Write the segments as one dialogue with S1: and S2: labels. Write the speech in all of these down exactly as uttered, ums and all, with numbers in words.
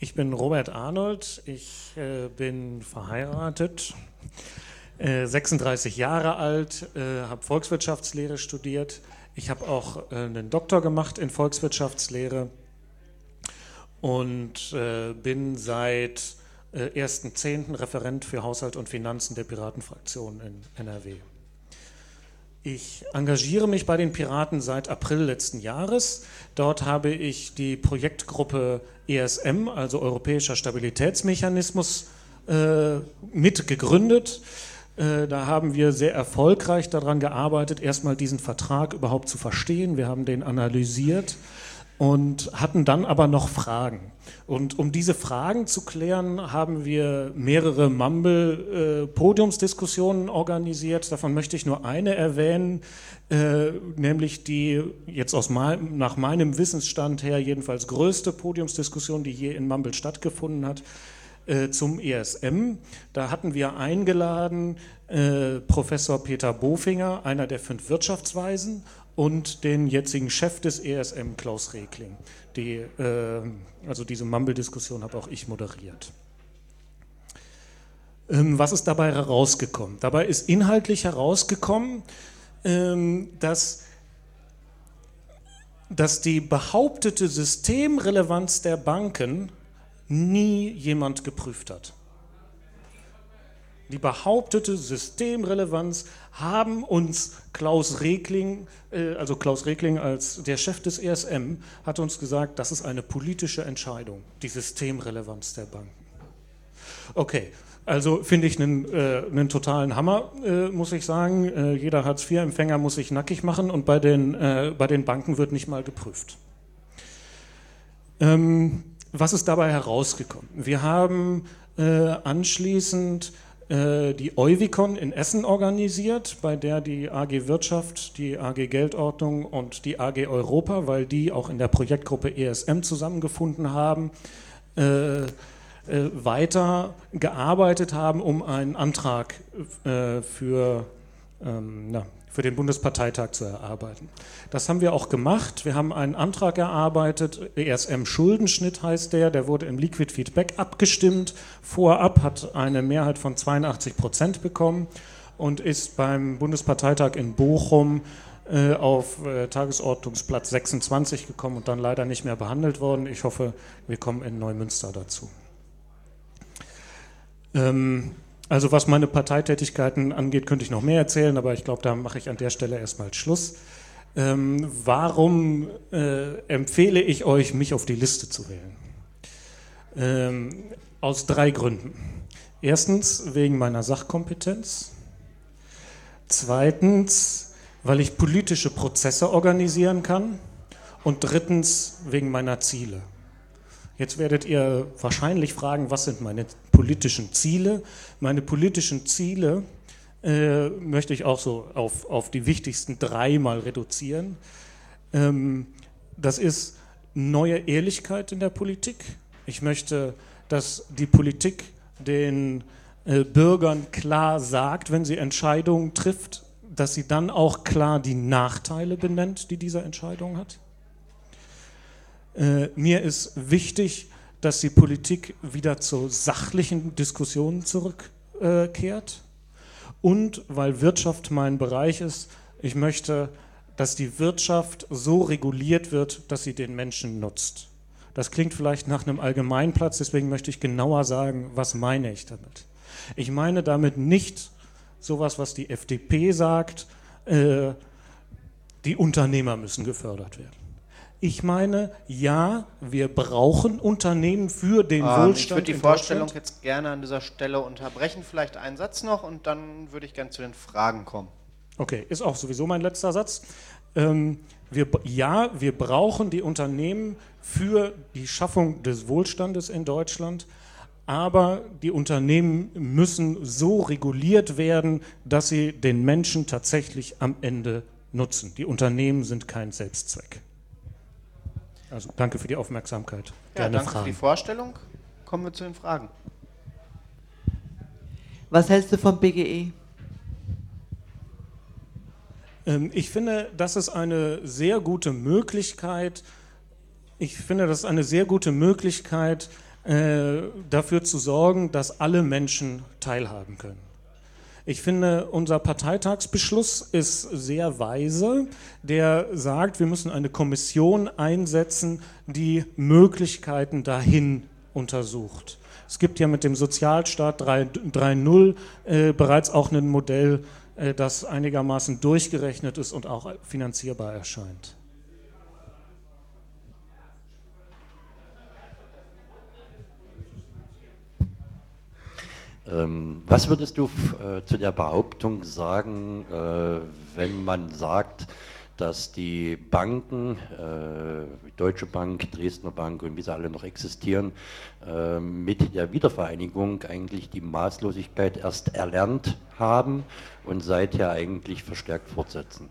S1: Ich bin Robert Arnold, ich äh, bin verheiratet, äh, sechsunddreißig Jahre alt, äh, habe Volkswirtschaftslehre studiert. Ich habe auch äh, einen Doktor gemacht in Volkswirtschaftslehre und äh, bin seit äh, ersten zehnten Referent für Haushalt und Finanzen der Piratenfraktion in N R W. Ich engagiere mich bei den Piraten seit April letzten Jahres. Dort habe ich die Projektgruppe E S M, also Europäischer Stabilitätsmechanismus, äh, mit gegründet. Äh, da haben wir sehr erfolgreich daran gearbeitet, erstmal diesen Vertrag überhaupt zu verstehen. Wir haben den analysiert und hatten dann aber noch Fragen. Und um diese Fragen zu klären, haben wir mehrere Mumble-Podiumsdiskussionen äh, organisiert. Davon möchte ich nur eine erwähnen, äh, nämlich die jetzt aus mein, nach meinem Wissensstand her jedenfalls größte Podiumsdiskussion, die je in Mumble stattgefunden hat, äh, zum E S M. Da hatten wir eingeladen äh, Professor Peter Bofinger, einer der fünf Wirtschaftsweisen, und den jetzigen Chef des E S M, Klaus Regling. Die, äh, also diese Mumble-Diskussion habe auch ich moderiert. Ähm, was ist dabei herausgekommen? Dabei ist inhaltlich herausgekommen, ähm, dass, dass die behauptete Systemrelevanz der Banken nie jemand geprüft hat. Die behauptete Systemrelevanz haben uns Klaus Regling, äh, also Klaus Regling als der Chef des E S M, hat uns gesagt, das ist eine politische Entscheidung, die Systemrelevanz der Banken. Okay, also finde ich einen, äh, einen totalen Hammer, äh, muss ich sagen. Äh, jeder Hartz vier Empfänger muss sich nackig machen und bei den, äh, bei den Banken wird nicht mal geprüft. Ähm, was ist dabei herausgekommen? Wir haben äh, anschließend die Euwicon in Essen organisiert, bei der die A G Wirtschaft, die A G Geldordnung und die A G Europa, weil die auch in der Projektgruppe E S M zusammengefunden haben, äh, äh, weiter gearbeitet haben, um einen Antrag äh, für, ähm, na, für den Bundesparteitag zu erarbeiten. Das haben wir auch gemacht. Wir haben einen Antrag erarbeitet, E S M-Schuldenschnitt heißt der, der wurde im Liquid Feedback abgestimmt. Vorab hat eine Mehrheit von zweiundachtzig Prozent bekommen und ist beim Bundesparteitag in Bochum äh, auf äh, Tagesordnungsplatz sechsundzwanzig gekommen und dann leider nicht mehr behandelt worden. Ich hoffe, wir kommen in Neumünster dazu. Ähm, Also was meine Parteitätigkeiten angeht, könnte ich noch mehr erzählen, aber ich glaube, da mache ich an der Stelle erstmal Schluss. Ähm, warum äh, empfehle ich euch, mich auf die Liste zu wählen? Ähm, aus drei Gründen. Erstens wegen meiner Sachkompetenz. Zweitens, weil ich politische Prozesse organisieren kann. Und drittens wegen meiner Ziele. Jetzt werdet ihr wahrscheinlich fragen, was sind meine politischen Ziele? Meine politischen Ziele äh, möchte ich auch so auf, auf die wichtigsten drei mal reduzieren. Ähm, das ist neue Ehrlichkeit in der Politik. Ich möchte, dass die Politik den äh, Bürgern klar sagt, wenn sie Entscheidungen trifft, dass sie dann auch klar die Nachteile benennt, die diese Entscheidung hat. Äh, mir ist wichtig, dass die Politik wieder zu sachlichen Diskussionen zurückkehrt. Äh, und weil Wirtschaft mein Bereich ist, ich möchte, dass die Wirtschaft so reguliert wird, dass sie den Menschen nutzt. Das klingt vielleicht nach einem Allgemeinplatz, deswegen möchte ich genauer sagen, was meine ich damit. Ich meine damit nicht sowas, was die F D P sagt, äh, die Unternehmer müssen gefördert werden. Ich meine, ja, wir brauchen Unternehmen für den ähm, Wohlstand.
S2: Ich würde die Vorstellung jetzt gerne an dieser Stelle unterbrechen. Vielleicht einen Satz noch und dann würde ich gerne zu den Fragen kommen.
S1: Okay, ist auch sowieso mein letzter Satz. Ähm, wir, ja, wir brauchen die Unternehmen für die Schaffung des Wohlstandes in Deutschland, aber die Unternehmen müssen so reguliert werden, dass sie den Menschen tatsächlich am Ende nutzen. Die Unternehmen sind kein Selbstzweck. Also danke für die Aufmerksamkeit.
S2: Ja,
S1: Gerne
S2: danke
S1: Fragen.
S2: für die Vorstellung. Kommen wir zu den Fragen.
S3: Was hältst du vom B G E?
S1: Ähm, ich finde, das ist eine sehr gute Möglichkeit. Ich finde, das ist eine sehr gute Möglichkeit, äh, dafür zu sorgen, dass alle Menschen teilhaben können. Ich finde, unser Parteitagsbeschluss ist sehr weise, der sagt, wir müssen eine Kommission einsetzen, die Möglichkeiten dahin untersucht. Es gibt ja mit dem Sozialstaat drei Punkt null äh, bereits auch ein Modell, äh, das einigermaßen durchgerechnet ist und auch finanzierbar erscheint.
S4: Ähm, was würdest du äh, zu der Behauptung sagen, äh, wenn man sagt, dass die Banken, äh, Deutsche Bank, Dresdner Bank und wie sie alle noch existieren, äh, mit der Wiedervereinigung eigentlich die Maßlosigkeit erst erlernt haben und seither eigentlich verstärkt fortsetzen?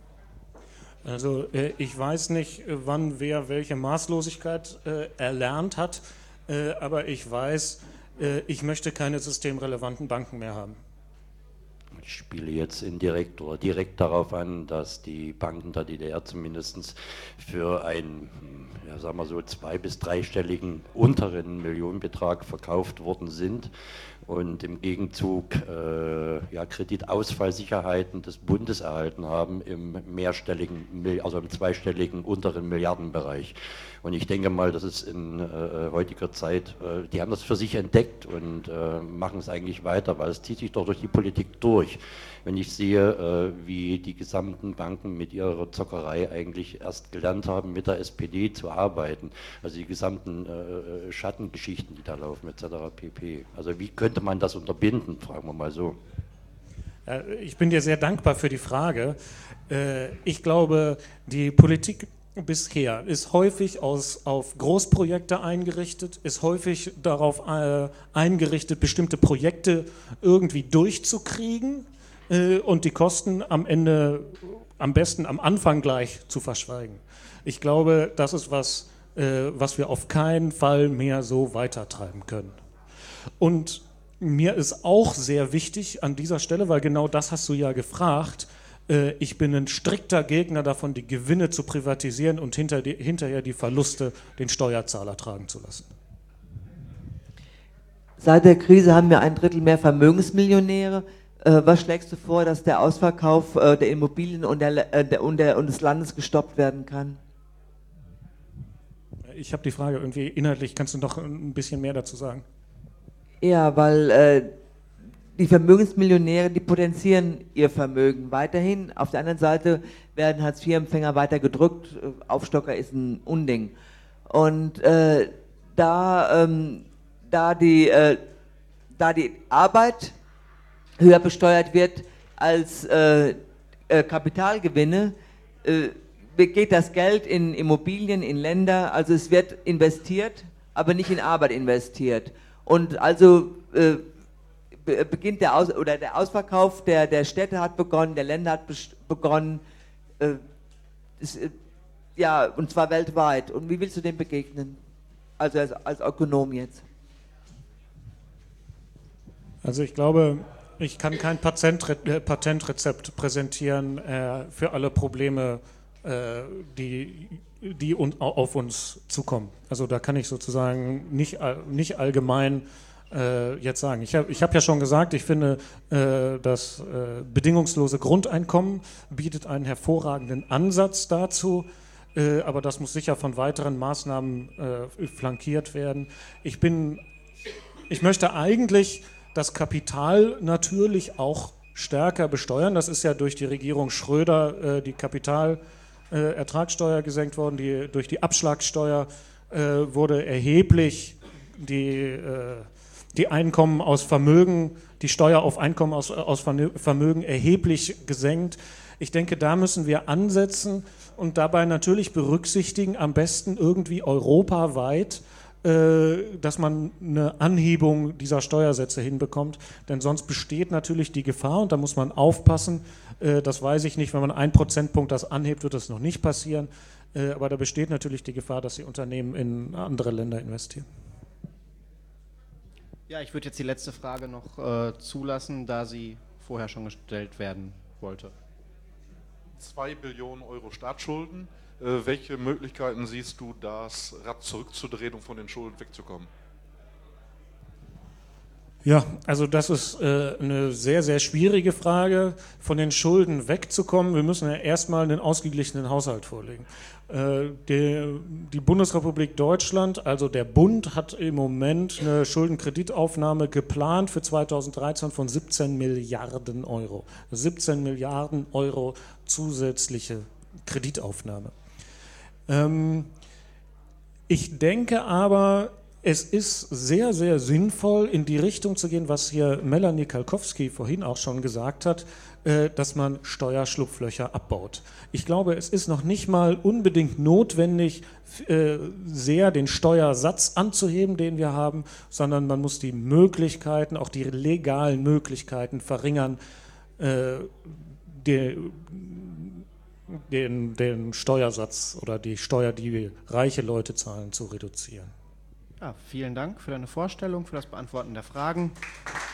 S1: Also äh, ich weiß nicht, wann wer welche Maßlosigkeit äh, erlernt hat, äh, aber ich weiß, äh, ich möchte keine systemrelevanten Banken mehr haben.
S4: Ich spiele jetzt indirekt oder direkt darauf an, dass die Banken der D D R zumindest für einen, ja, sagen wir so, zwei- bis dreistelligen unteren Millionenbetrag verkauft worden sind und im Gegenzug äh, ja, Kreditausfallsicherheiten des Bundes erhalten haben im mehrstelligen, also im zweistelligen unteren Milliardenbereich. Und ich denke mal, das ist in äh, heutiger Zeit, äh, die haben das für sich entdeckt und äh, machen es eigentlich weiter, weil es zieht sich doch durch die Politik durch. Wenn ich sehe, äh, wie die gesamten Banken mit ihrer Zockerei eigentlich erst gelernt haben, mit der S P D zu arbeiten, also die gesamten äh, Schattengeschichten, die da laufen, et cetera pp. Also wie könnte man das unterbinden, fragen wir mal so.
S1: Ich bin dir sehr dankbar für die Frage. Ich glaube, die Politik bisher ist häufig aus, auf Großprojekte eingerichtet, ist häufig darauf äh, eingerichtet, bestimmte Projekte irgendwie durchzukriegen äh, und die Kosten am Ende, am besten am Anfang gleich zu verschweigen. Ich glaube, das ist was, äh, was wir auf keinen Fall mehr so weitertreiben können. Und mir ist auch sehr wichtig an dieser Stelle, weil genau das hast du ja gefragt, ich bin ein strikter Gegner davon, die Gewinne zu privatisieren und hinter die, hinterher die Verluste den Steuerzahler tragen zu lassen.
S3: Seit der Krise haben wir ein Drittel mehr Vermögensmillionäre. Was schlägst du vor, dass der Ausverkauf der Immobilien und, der, und, der, und des Landes gestoppt werden kann?
S1: Ich habe die Frage irgendwie inhaltlich, kannst du noch ein bisschen mehr dazu sagen?
S3: Ja, weil äh, die Vermögensmillionäre, die potenzieren ihr Vermögen weiterhin. Auf der anderen Seite werden Hartz vier Empfänger weiter gedrückt. Aufstocker ist ein Unding. Und äh, da, ähm, da, die, äh, da die Arbeit höher besteuert wird als äh, äh, Kapitalgewinne, äh, geht das Geld in Immobilien, in Länder. Also es wird investiert, aber nicht in Arbeit investiert. Und also äh, beginnt der Aus oder der Ausverkauf der, der Städte hat begonnen, der Länder hat begonnen, äh, ist, äh, ja, und zwar weltweit. Und wie willst du dem begegnen? Also als, als Ökonom jetzt.
S1: Also ich glaube, ich kann kein Patentre Patentrezept präsentieren äh, für alle Probleme, äh, die, die un auf uns zukommen. Also da kann ich sozusagen nicht, nicht allgemein Äh, jetzt sagen. Ich habe ich hab ja schon gesagt, ich finde, äh, das äh, bedingungslose Grundeinkommen bietet einen hervorragenden Ansatz dazu, äh, aber das muss sicher von weiteren Maßnahmen äh, flankiert werden. Ich bin, ich möchte eigentlich das Kapital natürlich auch stärker besteuern. Das ist ja durch die Regierung Schröder äh, die Kapitalertragssteuer äh, gesenkt worden, die, durch die Abschlagssteuer äh, wurde erheblich die äh, die Einkommen aus Vermögen, die Steuer auf Einkommen aus, aus Vermögen erheblich gesenkt. Ich denke, da müssen wir ansetzen und dabei natürlich berücksichtigen, am besten irgendwie europaweit, äh, dass man eine Anhebung dieser Steuersätze hinbekommt. Denn sonst besteht natürlich die Gefahr, und da muss man aufpassen, äh, das weiß ich nicht, wenn man einen Prozentpunkt das anhebt, wird das noch nicht passieren, äh, aber da besteht natürlich die Gefahr, dass die Unternehmen in andere Länder investieren.
S2: Ja, ich würde jetzt die letzte Frage noch äh, zulassen, da sie vorher schon gestellt werden wollte.
S5: Zwei Billionen Euro Staatsschulden. Äh, welche Möglichkeiten siehst du, das Rad zurückzudrehen, um von den Schulden wegzukommen?
S1: Ja, also das ist äh, eine sehr, sehr schwierige Frage, von den Schulden wegzukommen. Wir müssen ja erstmal einen ausgeglichenen Haushalt vorlegen. Äh, die, die Bundesrepublik Deutschland, also der Bund, hat im Moment eine Schuldenkreditaufnahme geplant für zweitausenddreizehn von siebzehn Milliarden Euro. siebzehn Milliarden Euro zusätzliche Kreditaufnahme. Ähm, ich denke aber, es ist sehr, sehr sinnvoll, in die Richtung zu gehen, was hier Melanie Kalkowski vorhin auch schon gesagt hat, äh, dass man Steuerschlupflöcher abbaut. Ich glaube, es ist noch nicht mal unbedingt notwendig, äh, sehr den Steuersatz anzuheben, den wir haben, sondern man muss die Möglichkeiten, auch die legalen Möglichkeiten verringern, äh, die, den, den Steuersatz oder die Steuer, die reiche Leute zahlen, zu reduzieren.
S2: Ja, vielen Dank für deine Vorstellung, für das Beantworten der Fragen.